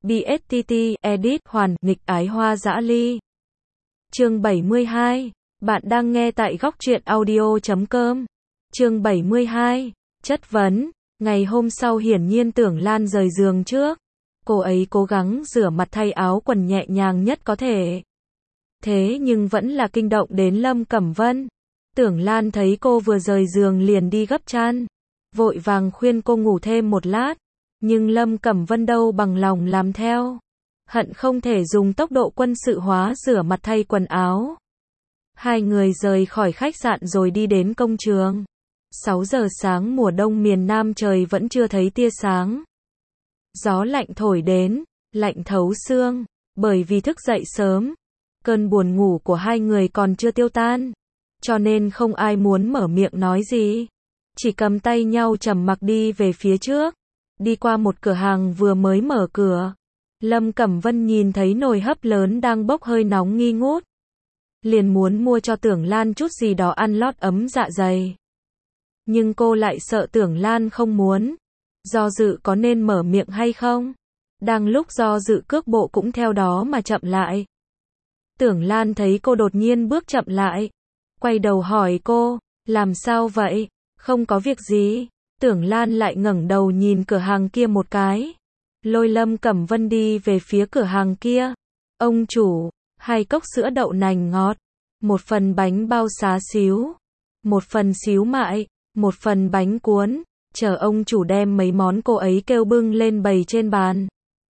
BSTT, edit, hoàn, nghịch ái hoa dã ly. Chương 72. Bạn đang nghe tại góc truyện audio.com. Chương 72. Chất vấn. Ngày hôm sau hiển nhiên Tưởng Lan rời giường trước. Cô ấy cố gắng rửa mặt thay áo quần nhẹ nhàng nhất có thể. Thế nhưng vẫn là kinh động đến Lâm Cẩm Vân. Tưởng Lan thấy cô vừa rời giường liền đi gấp chăn. Vội vàng khuyên cô ngủ thêm một lát. Nhưng Lâm Cẩm Vân đâu bằng lòng làm theo. Hận không thể dùng tốc độ quân sự hóa rửa mặt thay quần áo. Hai người rời khỏi khách sạn rồi đi đến công trường. 6 giờ sáng mùa đông miền Nam trời vẫn chưa thấy tia sáng. Gió lạnh thổi đến, lạnh thấu xương, bởi vì thức dậy sớm. Cơn buồn ngủ của hai người còn chưa tiêu tan. Cho nên không ai muốn mở miệng nói gì. Chỉ cầm tay nhau trầm mặc đi về phía trước. Đi qua một cửa hàng vừa mới mở cửa. Lâm Cẩm Vân nhìn thấy nồi hấp lớn đang bốc hơi nóng nghi ngút. Liền muốn mua cho Tưởng Lan chút gì đó ăn lót ấm dạ dày. Nhưng cô lại sợ Tưởng Lan không muốn. Do dự có nên mở miệng hay không? Đang lúc do dự cước bộ cũng theo đó mà chậm lại. Tưởng Lan thấy cô đột nhiên bước chậm lại. Quay đầu hỏi cô, làm sao vậy? Không có việc gì. Tưởng Lan lại ngẩng đầu nhìn cửa hàng kia một cái. Lôi Lâm Cẩm Vân đi về phía cửa hàng kia. Ông chủ, 2 cốc sữa đậu nành ngọt, 1 phần bánh bao xá xíu, 1 phần xíu mại, 1 phần bánh cuốn, chờ ông chủ đem mấy món cô ấy kêu bưng lên bày trên bàn.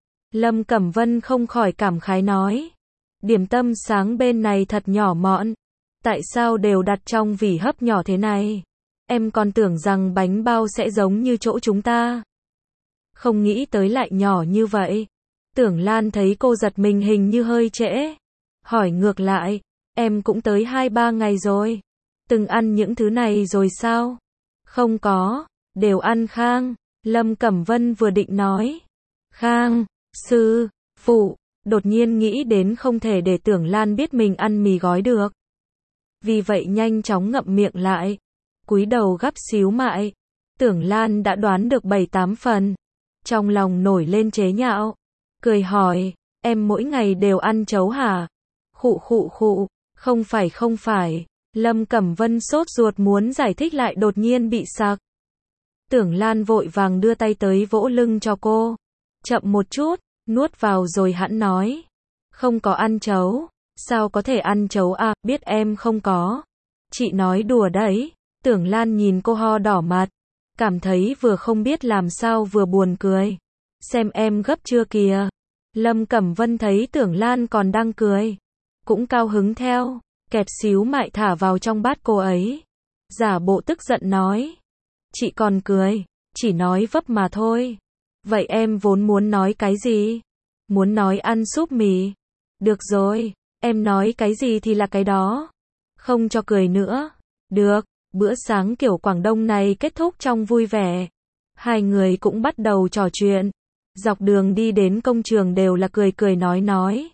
Lâm Cẩm Vân không khỏi cảm khái nói, điểm tâm sáng bên này thật nhỏ mọn, tại sao đều đặt trong vỉ hấp nhỏ thế này? Em còn tưởng rằng bánh bao sẽ giống như chỗ chúng ta. Không nghĩ tới lại nhỏ như vậy. Tưởng Lan thấy cô giật mình hình như hơi trễ. Hỏi ngược lại, em cũng tới 2-3 ngày rồi. Từng ăn những thứ này rồi sao? Không có, đều ăn Khang. Lâm Cẩm Vân vừa định nói. Khang, sư, phụ, đột nhiên nghĩ đến không thể để Tưởng Lan biết mình ăn mì gói được. Vì vậy nhanh chóng ngậm miệng lại. Cúi đầu gắp xíu mại. Tưởng Lan đã đoán được 7-8 phần. Trong lòng nổi lên chế nhạo. Cười hỏi, em mỗi ngày đều ăn chấu hả? Khụ khụ khụ, không phải. Lâm Cẩm Vân sốt ruột muốn giải thích lại đột nhiên bị sặc. Tưởng Lan vội vàng đưa tay tới vỗ lưng cho cô. Chậm một chút, nuốt vào rồi hẵng nói. Không có ăn chấu. Sao có thể ăn chấu à, biết em không có. Chị nói đùa đấy. Tưởng Lan nhìn cô ho đỏ mặt. Cảm thấy vừa không biết làm sao vừa buồn cười. Xem em gấp chưa kìa. Lâm Cẩm Vân thấy Tưởng Lan còn đang cười. Cũng cao hứng theo. Kẹp xíu mại thả vào trong bát cô ấy. Giả bộ tức giận nói. Chị còn cười. Chỉ nói vấp mà thôi. Vậy em vốn muốn nói cái gì? Muốn nói ăn súp mì. Được rồi. Em nói cái gì thì là cái đó. Không cho cười nữa. Được. Bữa sáng kiểu Quảng Đông này kết thúc trong vui vẻ. Hai người cũng bắt đầu trò chuyện. Dọc đường đi đến công trường đều là cười nói.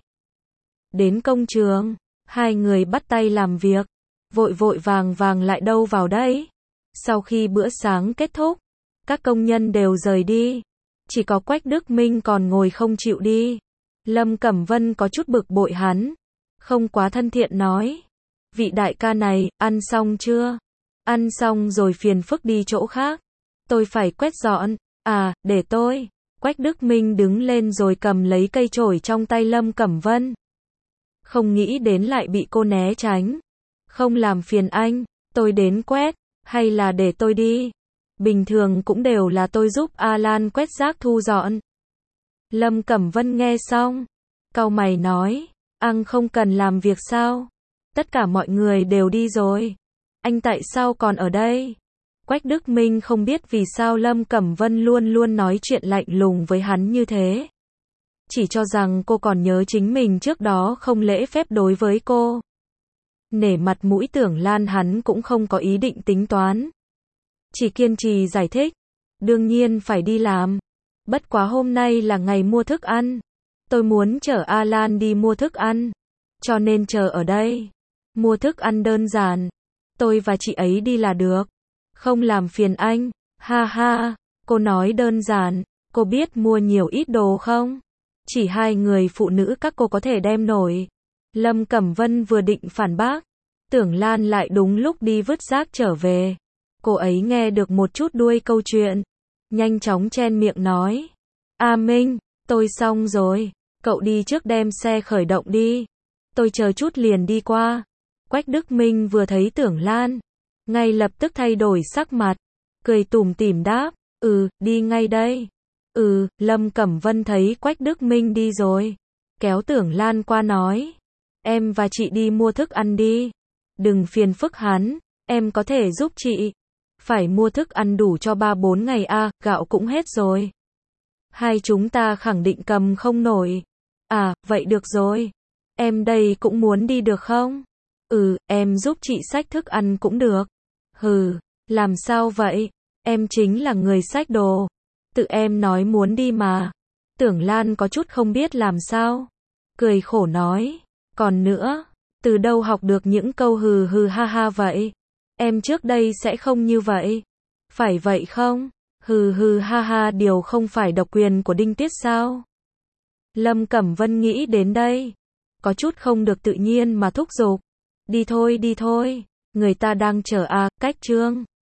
Đến công trường, hai người bắt tay làm việc. Vội vàng lại đâu vào đấy. Sau khi bữa sáng kết thúc, các công nhân đều rời đi. Chỉ có Quách Đức Minh còn ngồi không chịu đi. Lâm Cẩm Vân có chút bực bội hắn. Không quá thân thiện nói. Vị đại ca này, ăn xong chưa? Ăn xong rồi phiền phức đi chỗ khác. Tôi phải quét dọn. À, để tôi. Quách Đức Minh đứng lên rồi cầm lấy cây chổi trong tay Lâm Cẩm Vân. Không nghĩ đến lại bị cô né tránh. Không làm phiền anh, tôi đến quét, hay là để tôi đi? Bình thường cũng đều là tôi giúp Alan quét rác thu dọn. Lâm Cẩm Vân nghe xong, cau mày nói, anh không cần làm việc sao? Tất cả mọi người đều đi rồi. Anh tại sao còn ở đây? Quách Đức Minh không biết vì sao Lâm Cẩm Vân luôn nói chuyện lạnh lùng với hắn như thế. Chỉ cho rằng cô còn nhớ chính mình trước đó không lễ phép đối với cô. Nể mặt mũi Tưởng Lan hắn cũng không có ý định tính toán. Chỉ kiên trì giải thích. Đương nhiên phải đi làm. Bất quá hôm nay là ngày mua thức ăn. Tôi muốn chở Alan đi mua thức ăn. Cho nên chờ ở đây. Mua thức ăn đơn giản. Tôi và chị ấy đi là được. Không làm phiền anh. Ha ha. Cô nói đơn giản. Cô biết mua nhiều ít đồ không? Chỉ hai người phụ nữ các cô có thể đem nổi. Lâm Cẩm Vân vừa định phản bác, Tưởng Lan lại đúng lúc đi vứt rác trở về. Cô ấy nghe được một chút đuôi câu chuyện, nhanh chóng chen miệng nói. A Minh, tôi xong rồi, cậu đi trước đem xe khởi động đi. Tôi chờ chút liền đi qua. Quách Đức Minh vừa thấy Tưởng Lan, ngay lập tức thay đổi sắc mặt, cười tủm tỉm đáp, đi ngay đây. Lâm Cẩm Vân thấy Quách Đức Minh đi rồi, kéo Tưởng Lan qua nói, em và chị đi mua thức ăn đi. Đừng phiền phức hắn, em có thể giúp chị. Phải mua thức ăn đủ cho 3-4 ngày à, gạo cũng hết rồi. Hai chúng ta khẳng định cầm không nổi. À, vậy được rồi. Em đây cũng muốn đi được không? Em giúp chị xách thức ăn cũng được. Làm sao vậy? Em chính là người xách đồ. Tự em nói muốn đi mà. Tưởng Lan có chút không biết làm sao. Cười khổ nói. Còn nữa, từ đâu học được những câu ha ha vậy? Em trước đây sẽ không như vậy. Phải vậy không? Ha ha, điều không phải độc quyền của Đinh Tiết sao? Lâm Cẩm Vân nghĩ đến đây, có chút không được tự nhiên mà thúc giục. Đi thôi, người ta đang chờ à, cách Trương.